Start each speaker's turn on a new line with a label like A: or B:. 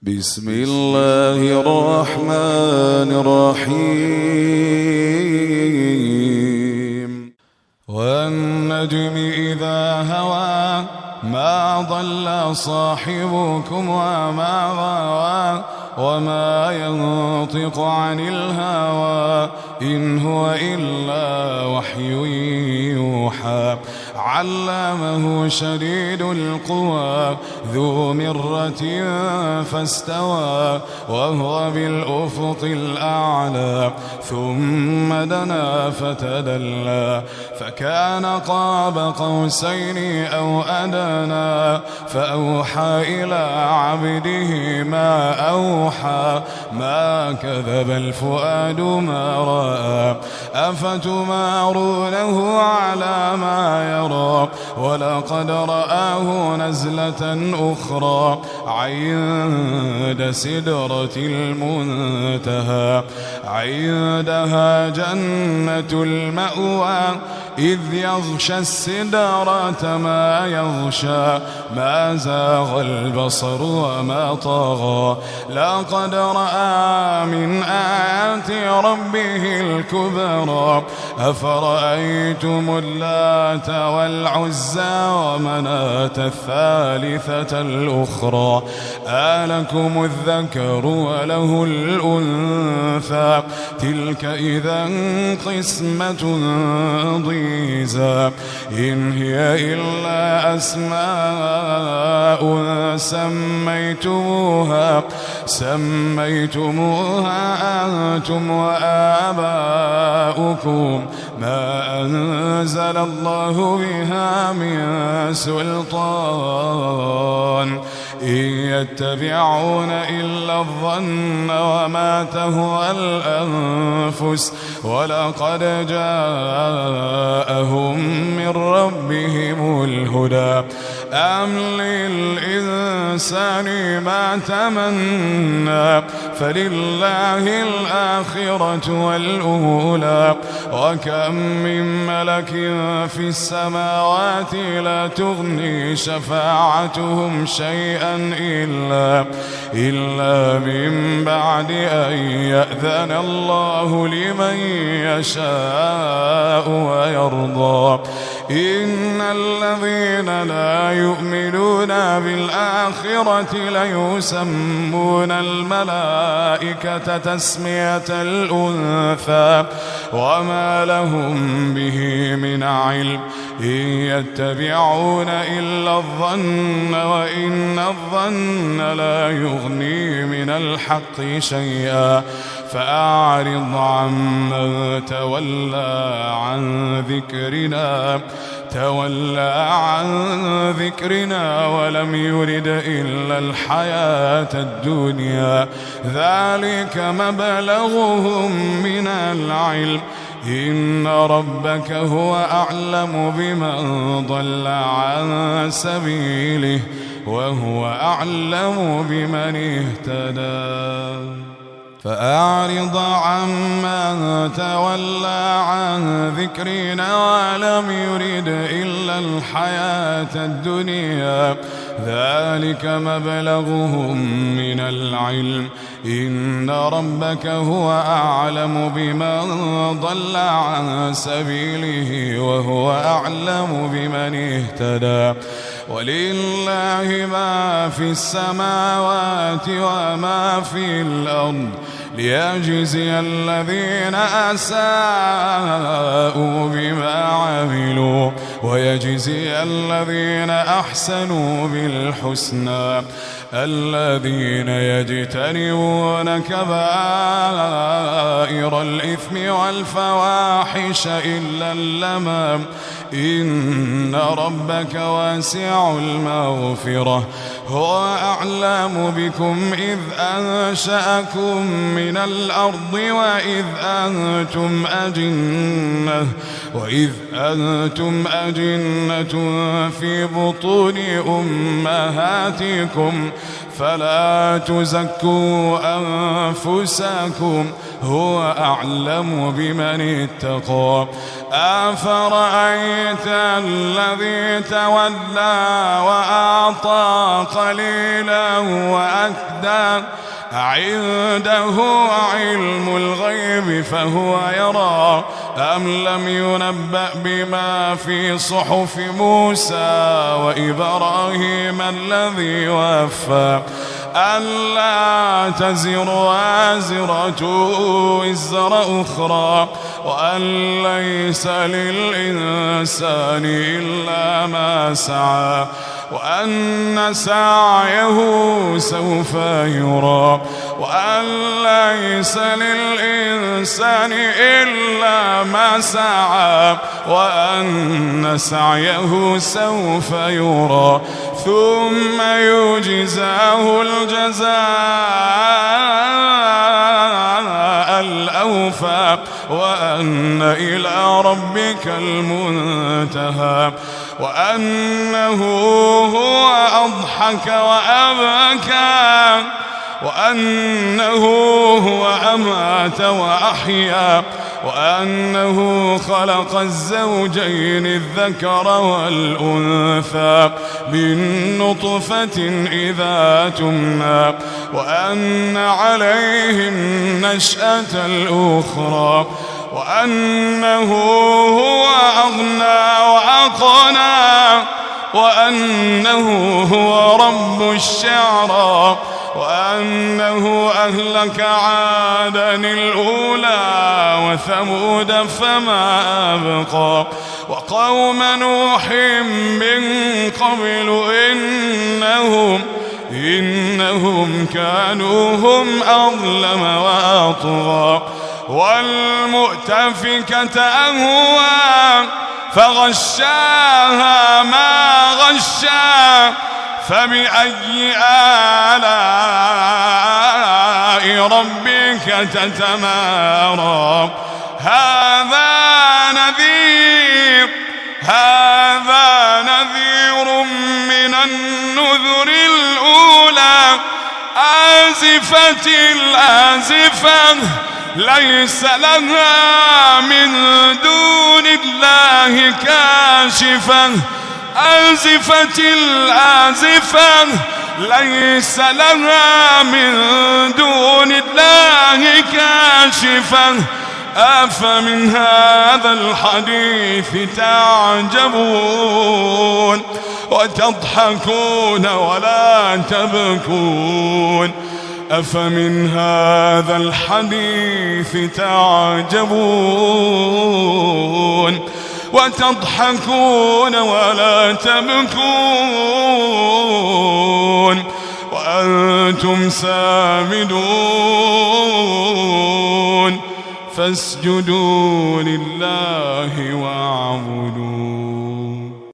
A: بسم الله الرحمن الرحيم والنجم إذا هوى ما ضل صاحبكم وما غوى وما ينطق عن الهوى إن هو إلا وحي يوحى علمه شديد القوى ذو مرة فاستوى وهو بالأفق الأعلى ثم دنا فتدلى فكان قاب قوسين أو أدنى فأوحى إلى عبده ما أوحى ما كذب الفؤاد ما رأى أفتمارونه على ما يرى ولقد رآه نزلة أخرى عند سدرة المنتهى عندها جنة المأوى إذ يغشى السدرة ما يغشى ما زاغ البصر وما طغى لقد رأى من آيات ربه الكبرى أفرأيتم اللات والعزى ومناة الثالثة الأخرى آلكم الذكر وله الأنثى تلك إذا قسمة ضيزى إن هي إلا أسماء سميتموها أنتم وآباؤكم ما أنزل الله بها من سلطان إن يتبعون إلا الظن وما تهوى الأنفس ولقد جاءهم من ربهم الهدى أم للإنسان ما تمنى فلله الآخرة والأولى وكم من ملك في السماوات لا تغني شفاعتهم شيئا إلا من بعد أن يأذن الله لمن يشاء ويرضى إن الذين لا يؤمنون بالآخرة ليسمون الملائكة تسمية الأنثى وما لهم به من علم إن يتبعون إلا الظن وإن الظن لا يغني من الحق شيئا فأعرض عمن تولى عن ذكرنا ولم يرد إلا الحياة الدنيا ذلك مبلغهم من العلم إن ربك هو أعلم بمن ضل عن سبيله وهو أعلم بمن اهتدى فأعرض عمن تولى عن ذكرنا ولم يرد إلا الحياة الدنيا ذلك مبلغهم من العلم إن ربك هو أعلم بمن ضل عن سبيله وهو أعلم بمن اهتدى ولله ما في السماوات وما في الأرض ليجزي الذين أساءوا بما عملوا ويجزي الذين أحسنوا بالحسنى الذين يجتنبون كبائر الإثم والفواحش إلا اللمم إن ربك واسع المغفرة هو أعلم بكم إذ أنشأكم من الأرض وإذ أنتم أجنة في بطون أمهاتكم فلا تزكوا أنفسكم هو أعلم بمن اتقى أفرأيت الذي تولى وأعطى قليلا وأكدى عنده علم الغيب فهو يرى أم لم ينبأ بما في صحف موسى وإبراهيم الذي وفى ألا تزر وازرة وزر أخرى وأن ليس للإنسان إلا ما سعى وأن سعيه سوف يرى وأن ليس للإنسان إلا ما سعى وأن سعيه سوف يرى ثم يجزاه الجزاء الأوفى وأن إلى ربك المنتهى وأنه هو أضحك وأبكى وأنه هو أمات وأحيا وأنه خلق الزوجين الذكر والأنثى من نطفة إذا تمنى وأن عليه النشأة الأخرى وأنه هو أغنى وأقنى وأنه هو رب الشعرى وأنه أهلك عادا الأولى وثمود فما أبقى وقوم نوح من قبل إنهم كانوا هم أظلم وأطغى والمؤتفكة أهوى فغشاها ما غشا فبأي آلاء ربك تتمارى هذا نذير من النذر الأولى آزفت الآزفة ليس لها من دون الله كاشفة آزفت الآزفة ليس لها من دون الله كاشفة أفمن هذا الحديث تعجبون وتضحكون ولا تبكون أفمن هذا الحديث تعجبون وتضحكون ولا تبكون وأنتم سامدون فاسجدوا لله واعبدوا.